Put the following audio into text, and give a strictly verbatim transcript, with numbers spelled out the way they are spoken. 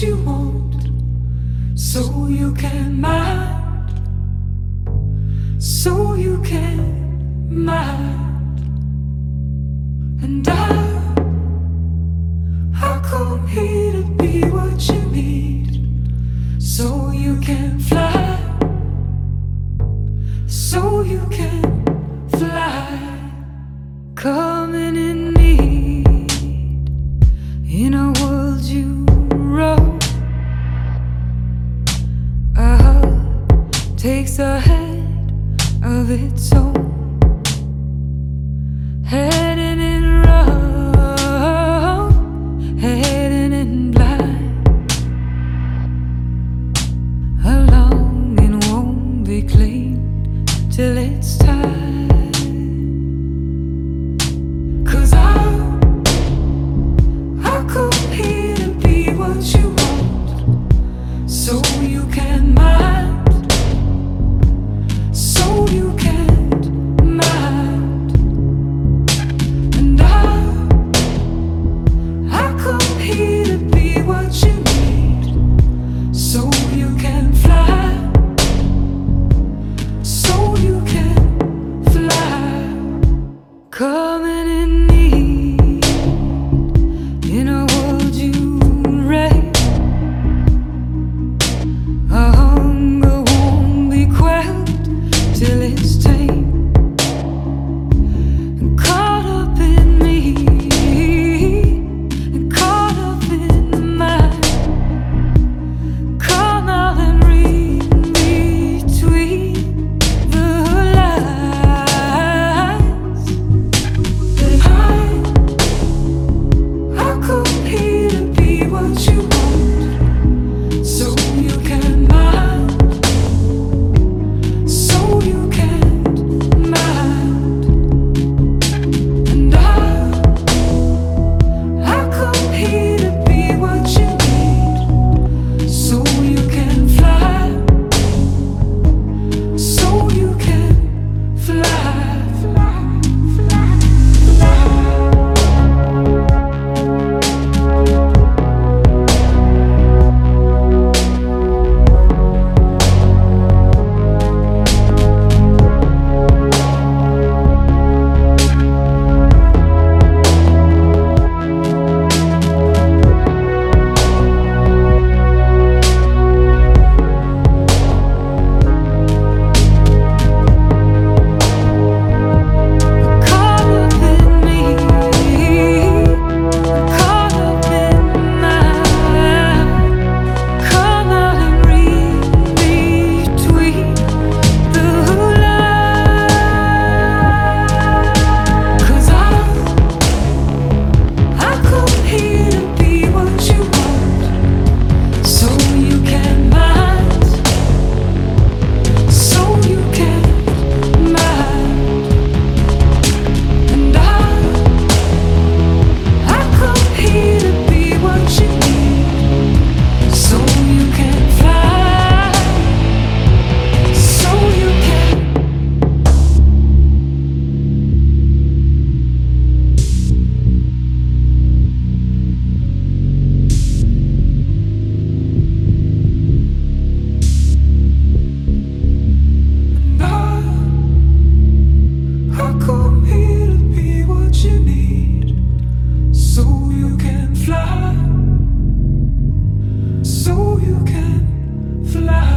you want, so you can mind, so you can mind. And I, I come here to be what you need, so you can fly, so you can fly. Coming in need in a world you wrote. A heart takes a head of its own, heading in wrong, heading in blind. A longing won't be clean till it's time. So you can mind, so you can't mind. And I, I come here to be what you need, so you can fly, so you can fly. Coming in need in a world you raise. Till it's tame and caught up in me, and caught up in mine. Come out and read between the lines. But I, I come here to be what you want, so you can mind. So you can fly.